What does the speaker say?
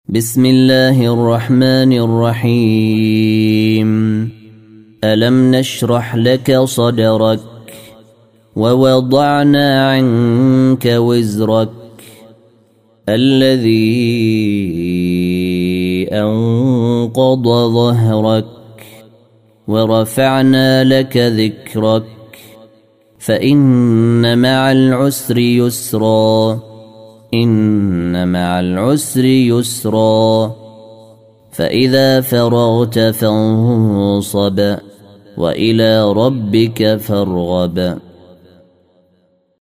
بسم الله الرحمن الرحيم. ألم نشرح لك صدرك ووضعنا عنك وزرك الذي أنقض ظهرك ورفعنا لك ذكرك فإن مع العسر يسرا إن مع العسر يسرا فإذا فرغت فانصب وإلى ربك فارغب.